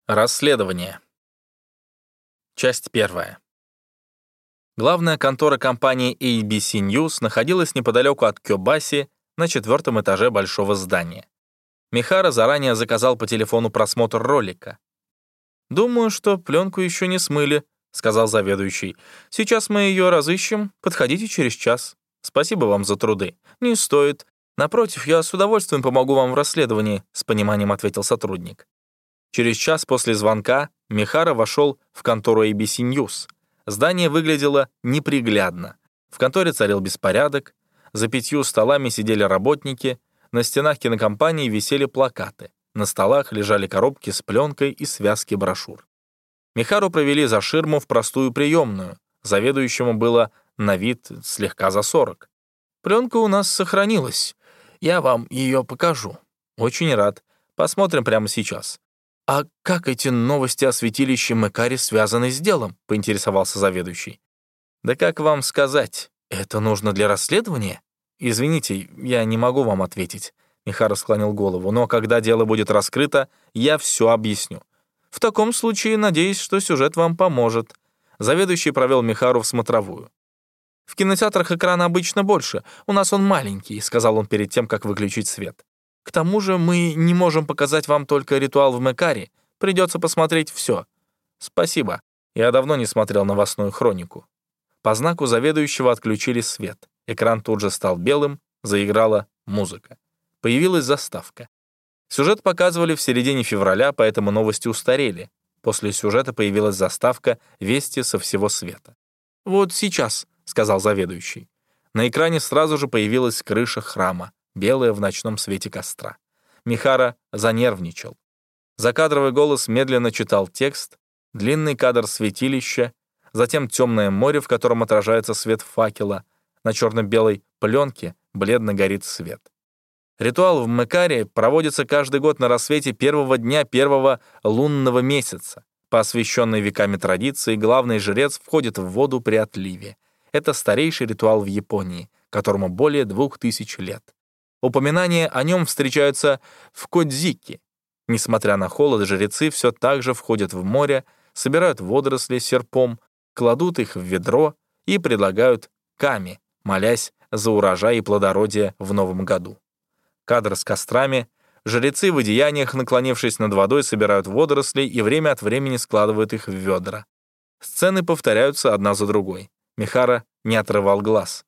Расследование. Часть 1. Главная контора компании ABC News находилась неподалеку от Кёбаси на 4-м этаже большого здания. Михара заранее заказал по телефону просмотр ролика. «Думаю, что пленку еще не смыли», — сказал заведующий. «Сейчас мы ее разыщем. Подходите через час. Спасибо вам за труды». «Не стоит. Напротив, я с удовольствием помогу вам в расследовании», — с пониманием ответил сотрудник. Через час после звонка Михара вошел в контору ABC News. Здание выглядело неприглядно. В конторе царил беспорядок, за 5 столами сидели работники, на стенах кинокомпании висели плакаты, на столах лежали коробки с пленкой и связки брошюр. Михару провели за ширму в простую приемную. Заведующему было на вид слегка за 40. «Пленка у нас сохранилась. Я вам ее покажу». «Очень рад. Посмотрим прямо сейчас». «А как эти новости о святилище Мэкари связаны с делом?» — поинтересовался заведующий. «Да как вам сказать? Это нужно для расследования?» «Извините, я не могу вам ответить», — Михара склонил голову, «но когда дело будет раскрыто, я все объясню. В таком случае, надеюсь, что сюжет вам поможет». Заведующий провел Михару в смотровую. «В кинотеатрах экран обычно больше, у нас он маленький», — сказал он перед тем, как выключить свет. «К тому же мы не можем показать вам только ритуал в Мэкари. Придется посмотреть все». «Спасибо. Я давно не смотрел новостную хронику». По знаку заведующего отключили свет. Экран тут же стал белым, заиграла музыка. Появилась заставка. Сюжет показывали в середине февраля, поэтому новости устарели. После сюжета появилась заставка «Вести со всего света». «Вот сейчас», — сказал заведующий. На экране сразу же появилась крыша храма, белая в ночном свете костра. Михара занервничал. Закадровый голос медленно читал текст, длинный кадр святилища, затем темное море, в котором отражается свет факела, на черно-белой пленке бледно горит свет. Ритуал в Мэкари проводится каждый год на рассвете первого дня первого лунного месяца. По освященной веками традиции главный жрец входит в воду при отливе. Это старейший ритуал в Японии, которому более 2000 лет. Упоминания о нем встречаются в Кодзики. Несмотря на холод, жрецы все так же входят в море, собирают водоросли серпом, кладут их в ведро и предлагают ками, молясь за урожай и плодородие в новом году. Кадр с кострами. Жрецы в одеяниях, наклонившись над водой, собирают водоросли и время от времени складывают их в ведра. Сцены повторяются одна за другой. Михара не отрывал глаз.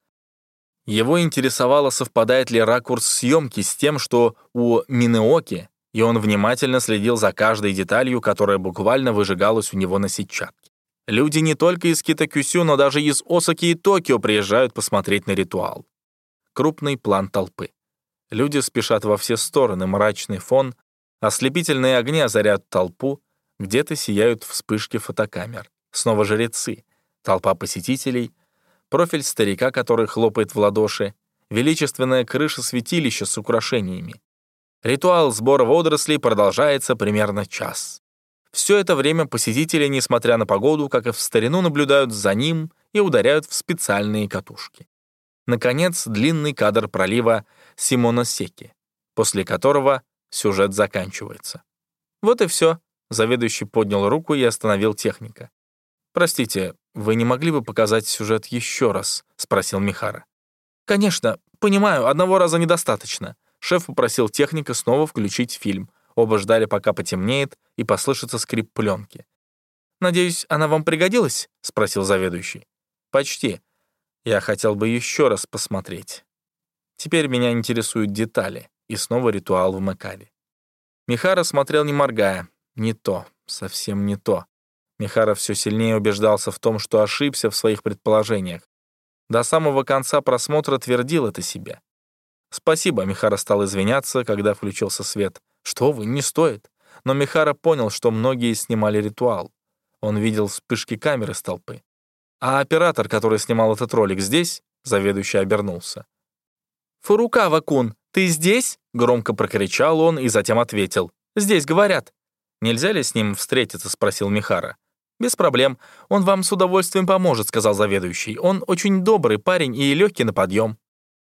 Его интересовало, совпадает ли ракурс съемки с тем, что у Минеоки, и он внимательно следил за каждой деталью, которая буквально выжигалась у него на сетчатке. Люди не только из Китакюсю, но даже из Осаки и Токио приезжают посмотреть на ритуал. Крупный план толпы. Люди спешат во все стороны, мрачный фон, ослепительные огни озаряют толпу, где-то сияют вспышки фотокамер. Снова жрецы, толпа посетителей, профиль старика, который хлопает в ладоши, величественная крыша святилища с украшениями. Ритуал сбора водорослей продолжается примерно час. Все это время посетители, несмотря на погоду, как и в старину, наблюдают за ним и ударяют в специальные катушки. Наконец, длинный кадр пролива Симоносеки, после которого сюжет заканчивается. Вот и все. Заведующий поднял руку и остановил техника. «Простите, вы не могли бы показать сюжет еще раз?» — спросил Михара. «Конечно, понимаю, одного раза недостаточно». Шеф попросил техника снова включить фильм. Оба ждали, пока потемнеет и послышится скрип пленки. «Надеюсь, она вам пригодилась?» — спросил заведующий. «Почти. Я хотел бы еще раз посмотреть. Теперь меня интересуют детали, и снова ритуал в Мэкари». Михара смотрел не моргая. Не то, совсем не то. Михара все сильнее убеждался в том, что ошибся в своих предположениях. До самого конца просмотра твердил это себе. «Спасибо», — Михара стал извиняться, когда включился свет. «Что вы, не стоит». Но Михара понял, что многие снимали ритуал. Он видел вспышки камеры с толпы. «А оператор, который снимал этот ролик, здесь?» Заведующий обернулся. «Фурукава-кун, ты здесь?» — громко прокричал он и затем ответил. «Здесь говорят». «Нельзя ли с ним встретиться?» — спросил Михара. «Без проблем. Он вам с удовольствием поможет», — сказал заведующий. «Он очень добрый парень и легкий на подъем».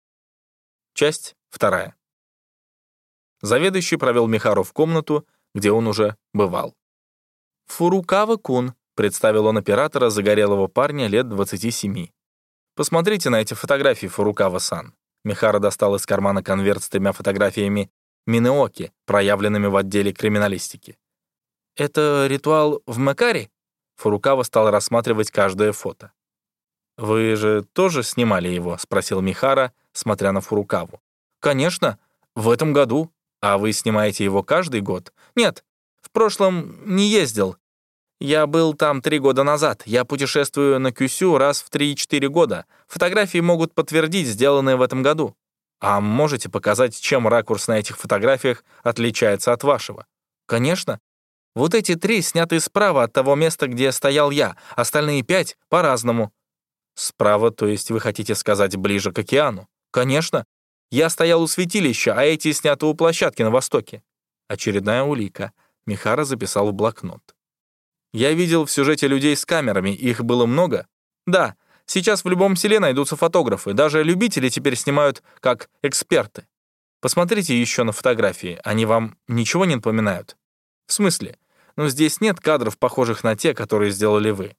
Часть 2. Заведующий провел Михару в комнату, где он уже бывал. «Фурукава-кун», — представил он оператора, загорелого парня лет 27. «Посмотрите на эти фотографии, Фурукава-сан». Михара достал из кармана конверт с 3 фотографиями Минеоки, проявленными в отделе криминалистики. «Это ритуал в Мэкаре?» Фурукава стал рассматривать каждое фото. «Вы же тоже снимали его?» — спросил Михара, смотря на Фурукаву. «Конечно, в этом году. А вы снимаете его каждый год?» «Нет, в прошлом не ездил. Я был там 3 года назад. Я путешествую на Кюсю раз в 3-4 года. Фотографии могут подтвердить сделанные в этом году. А можете показать, чем ракурс на этих фотографиях отличается от вашего?» «Конечно. Вот эти 3 сняты справа от того места, где стоял я, остальные 5 — по-разному». «Справа, то есть вы хотите сказать ближе к океану?» «Конечно. Я стоял у святилища, а эти сняты у площадки на востоке». Очередная улика. Михара записал в блокнот. «Я видел в сюжете людей с камерами, их было много?» «Да, сейчас в любом селе найдутся фотографы, даже любители теперь снимают как эксперты. Посмотрите еще на фотографии, они вам ничего не напоминают?» «В смысле? Ну, здесь нет кадров, похожих на те, которые сделали вы».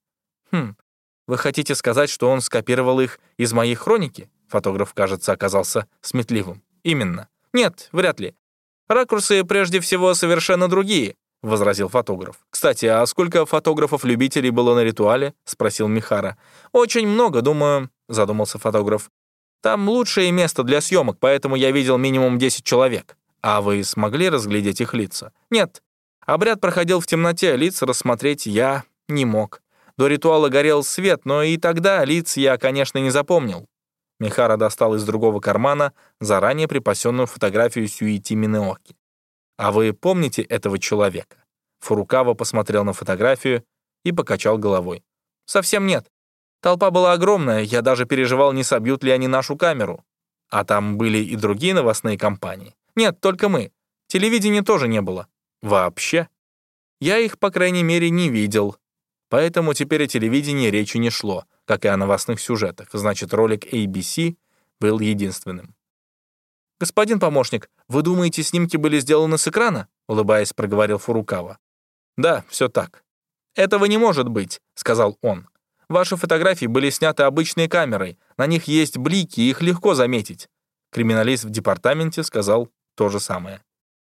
Вы хотите сказать, что он скопировал их из моей хроники?» Фотограф, кажется, оказался сметливым. «Именно. Нет, вряд ли. Ракурсы, прежде всего, совершенно другие», — возразил фотограф. «Кстати, а сколько фотографов-любителей было на ритуале?» — спросил Михара. «Очень много, думаю», — задумался фотограф. «Там лучшее место для съемок, поэтому я видел минимум 10 человек. А вы смогли разглядеть их лица?» «Нет. Обряд проходил в темноте, лица рассмотреть я не мог. До ритуала горел свет, но и тогда лиц я, конечно, не запомнил». Михара достал из другого кармана заранее припасенную фотографию Сюити Минеоки. «А вы помните этого человека?» Фурукава посмотрел на фотографию и покачал головой. «Совсем нет. Толпа была огромная, я даже переживал, не собьют ли они нашу камеру. А там были и другие новостные компании. Нет, только мы. Телевидения тоже не было. Вообще. Я их, по крайней мере, не видел. Поэтому теперь о телевидении речи не шло, как и о новостных сюжетах. Значит, ролик ABC был единственным. «Господин помощник, вы думаете, снимки были сделаны с экрана?» — улыбаясь, проговорил Фурукава. «Да, все так». «Этого не может быть», — сказал он. «Ваши фотографии были сняты обычной камерой. На них есть блики, их легко заметить». Криминалист в департаменте сказал то же самое.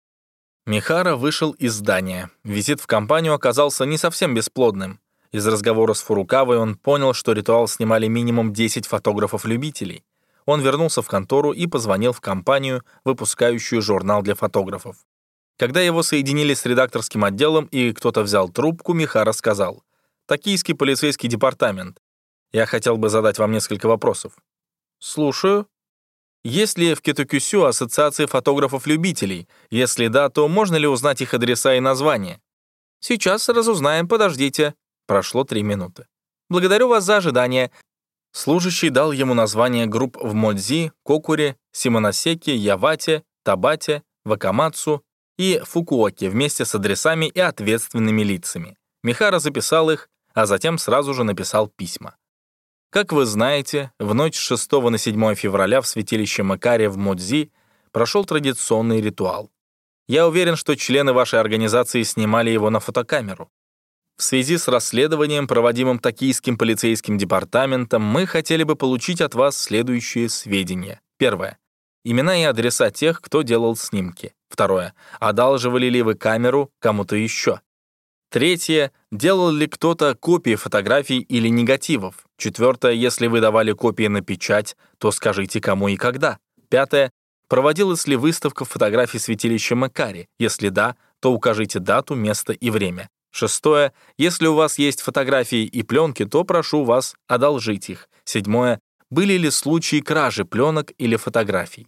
Михара вышел из здания. Визит в компанию оказался не совсем бесплодным. Из разговора с Фурукавой он понял, что ритуал снимали минимум 10 фотографов-любителей. Он вернулся в контору и позвонил в компанию, выпускающую журнал для фотографов. Когда его соединили с редакторским отделом и кто-то взял трубку, Михара сказал: «Токийский полицейский департамент. Я хотел бы задать вам несколько вопросов». «Слушаю». «Есть ли в Китокюсю ассоциации фотографов-любителей? Если да, то можно ли узнать их адреса и названия?» «Сейчас разузнаем, подождите». Прошло 3 минуты. «Благодарю вас за ожидание». Служащий дал ему название групп в Модзи, Кокуре, Симоносеки, Явате, Табате, Вакамацу и Фукуоке вместе с адресами и ответственными лицами. Михара записал их, а затем сразу же написал письма. Как вы знаете, в ночь с 6 на 7 февраля в святилище Мэкаре в Модзи прошел традиционный ритуал. Я уверен, что члены вашей организации снимали его на фотокамеру. В связи с расследованием, проводимым Токийским полицейским департаментом, мы хотели бы получить от вас следующие сведения. Первое. Имена и адреса тех, кто делал снимки. Второе. Одалживали ли вы камеру кому-то еще? Третье. Делал ли кто-то копии фотографий или негативов? Четвертое. Если вы давали копии на печать, то скажите, кому и когда. Пятое. Проводилась ли выставка фотографий святилища Мэкаре? Если да, то укажите дату, место и время. Шестое. Если у вас есть фотографии и пленки, то прошу вас одолжить их. Седьмое. Были ли случаи кражи пленок или фотографий?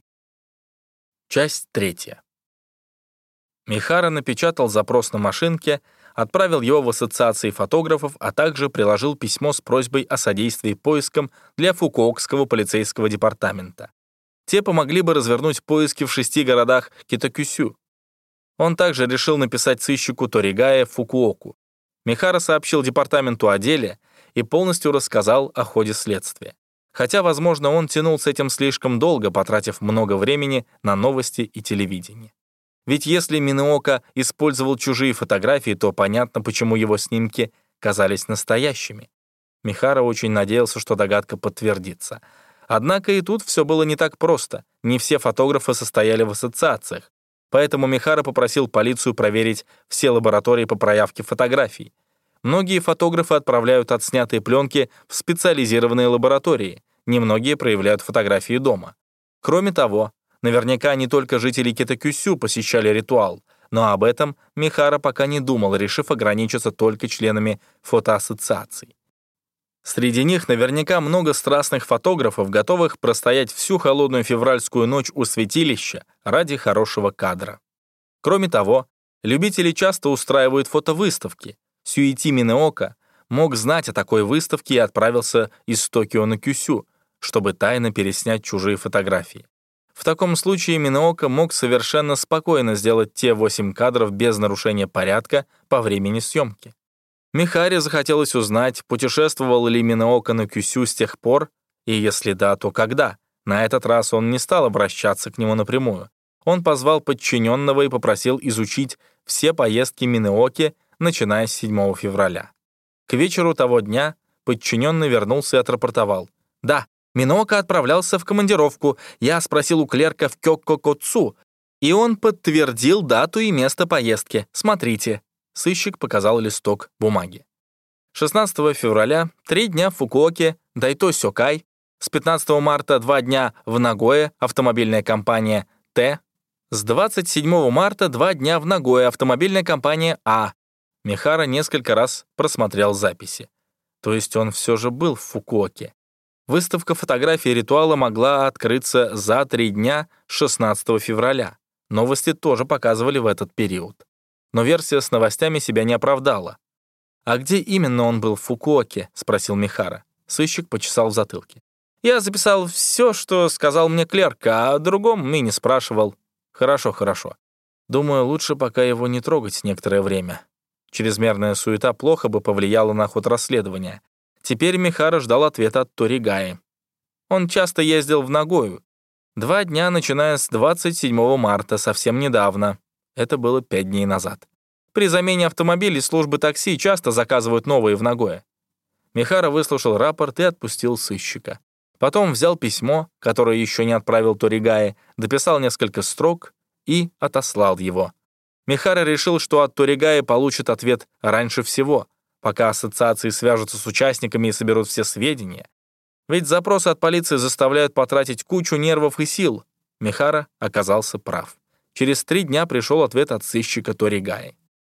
Часть 3. Михара напечатал запрос на машинке, отправил его в ассоциации фотографов, а также приложил письмо с просьбой о содействии поискам для Фукуокского полицейского департамента. Те помогли бы развернуть поиски в 6 городах Китокюсю. Он также решил написать сыщику Торигае в Фукуоку. Михара сообщил департаменту о деле и полностью рассказал о ходе следствия. Хотя, возможно, он тянул с этим слишком долго, потратив много времени на новости и телевидение. Ведь если Минеока использовал чужие фотографии, то понятно, почему его снимки казались настоящими. Михара очень надеялся, что догадка подтвердится. Однако и тут все было не так просто. Не все фотографы состояли в ассоциациях. Поэтому Михара попросил полицию проверить все лаборатории по проявке фотографий. Многие фотографы отправляют отснятые пленки в специализированные лаборатории, немногие проявляют фотографии дома. Кроме того, наверняка не только жители Китакюсю посещали ритуал, но об этом Михара пока не думал, решив ограничиться только членами фотоассоциаций. Среди них наверняка много страстных фотографов, готовых простоять всю холодную февральскую ночь у святилища ради хорошего кадра. Кроме того, любители часто устраивают фотовыставки. Сюити Минеока мог знать о такой выставке и отправился из Токио на Кюсю, чтобы тайно переснять чужие фотографии. В таком случае Минеока мог совершенно спокойно сделать те 8 кадров без нарушения порядка по времени съемки. Михаре захотелось узнать, путешествовал ли Минеока на Кюсю с тех пор, и если да, то когда. На этот раз он не стал обращаться к нему напрямую. Он позвал подчиненного и попросил изучить все поездки Минеоки, начиная с 7 февраля. К вечеру того дня подчиненный вернулся и отрапортовал. «Да, Минеока отправлялся в командировку. Я спросил у клерка в Кёккокоцу, и он подтвердил дату и место поездки. Смотрите». Сыщик показал листок бумаги. 16 февраля 3 дня в Фукуоке, Дайто Сёкай. С 15 марта 2 дня в Нагое, автомобильная компания Т. С 27 марта 2 дня в Нагое, автомобильная компания А. Михара несколько раз просмотрел записи. То есть он все же был в Фукуоке. Выставка фотографий ритуала могла открыться за 3 дня 16 февраля. Новости тоже показывали в этот период. Но версия с новостями себя не оправдала. «А где именно он был в Фукуоке?» — спросил Михара. Сыщик почесал в затылке. «Я записал все, что сказал мне клерк, а о другом и не спрашивал». «Хорошо, хорошо. Думаю, лучше пока его не трогать некоторое время. Чрезмерная суета плохо бы повлияла на ход расследования. Теперь Михара ждал ответа от Торигаи. Он часто ездил в Нагою. 2 дня, начиная с 27 марта, совсем недавно. Это было 5 дней назад. При замене автомобилей службы такси часто заказывают новые в Нагое». Михара выслушал рапорт и отпустил сыщика. Потом взял письмо, которое еще не отправил Торигаи, дописал несколько строк и отослал его. Михара решил, что от Торигаи получит ответ раньше всего, пока ассоциации свяжутся с участниками и соберут все сведения. Ведь запросы от полиции заставляют потратить кучу нервов и сил. Михара оказался прав. Через 3 дня пришел ответ от сыщика Торигаи.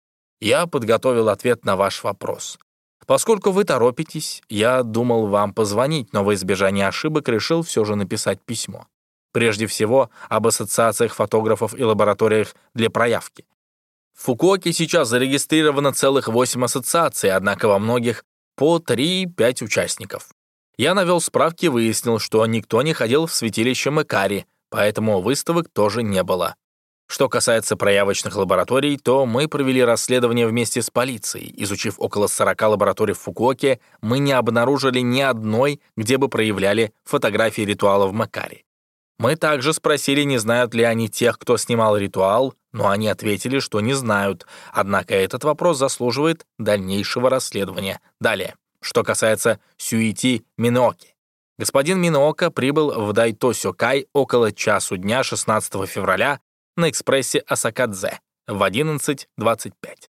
«Я подготовил ответ на ваш вопрос. Поскольку вы торопитесь, я думал вам позвонить, но во избежание ошибок решил все же написать письмо. Прежде всего, об ассоциациях фотографов и лабораториях для проявки. В Фукуоке сейчас зарегистрировано целых 8 ассоциаций, однако во многих по 3-5 участников. Я навел справки и выяснил, что никто не ходил в святилище Мэкари, поэтому выставок тоже не было. Что касается проявочных лабораторий, то мы провели расследование вместе с полицией. Изучив около 40 лабораторий в Фукуоке, мы не обнаружили ни одной, где бы проявляли фотографии ритуала в Мэкари. Мы также спросили, не знают ли они тех, кто снимал ритуал, но они ответили, что не знают. Однако этот вопрос заслуживает дальнейшего расследования. Далее, что касается Сюити Минеоки. Господин Минеока прибыл в Дайто Сёкай около часу дня 16 февраля на экспрессе Асакадзе в 11:25.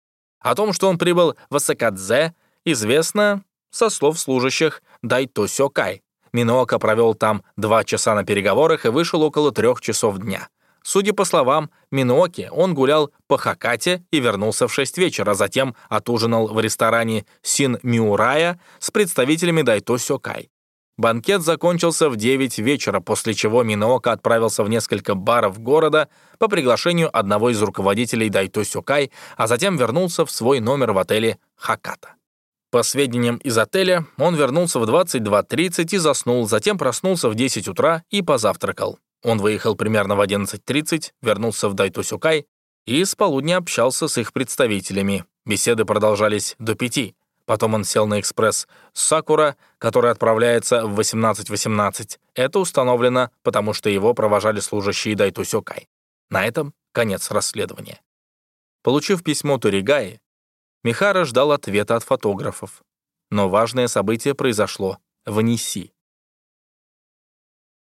О том, что он прибыл в Асакадзе, известно со слов служащих Дайто Сёкай. Минеока провел там 2 часа на переговорах и вышел около 3 часов дня. Судя по словам Минеоки, он гулял по Хакате и вернулся в 6 вечера, а затем отужинал в ресторане Син Миурая с представителями Дайто Сёкай. Банкет закончился в 9 вечера, после чего Минеока отправился в несколько баров города по приглашению одного из руководителей Дайто Сёкай, а затем вернулся в свой номер в отеле Хаката. По сведениям из отеля, он вернулся в 22:30 и заснул, затем проснулся в 10 утра и позавтракал. Он выехал примерно в 11:30, вернулся в Дайто Сёкай и с полудня общался с их представителями. Беседы продолжались до 5. Потом он сел на экспресс «Сакура», который отправляется в 18:18. Это установлено, потому что его провожали служащие Дайто Сёкай. На этом Конец расследования. Получив письмо Торигаи, Михара ждал ответа от фотографов. Но важное событие произошло в Анnecy.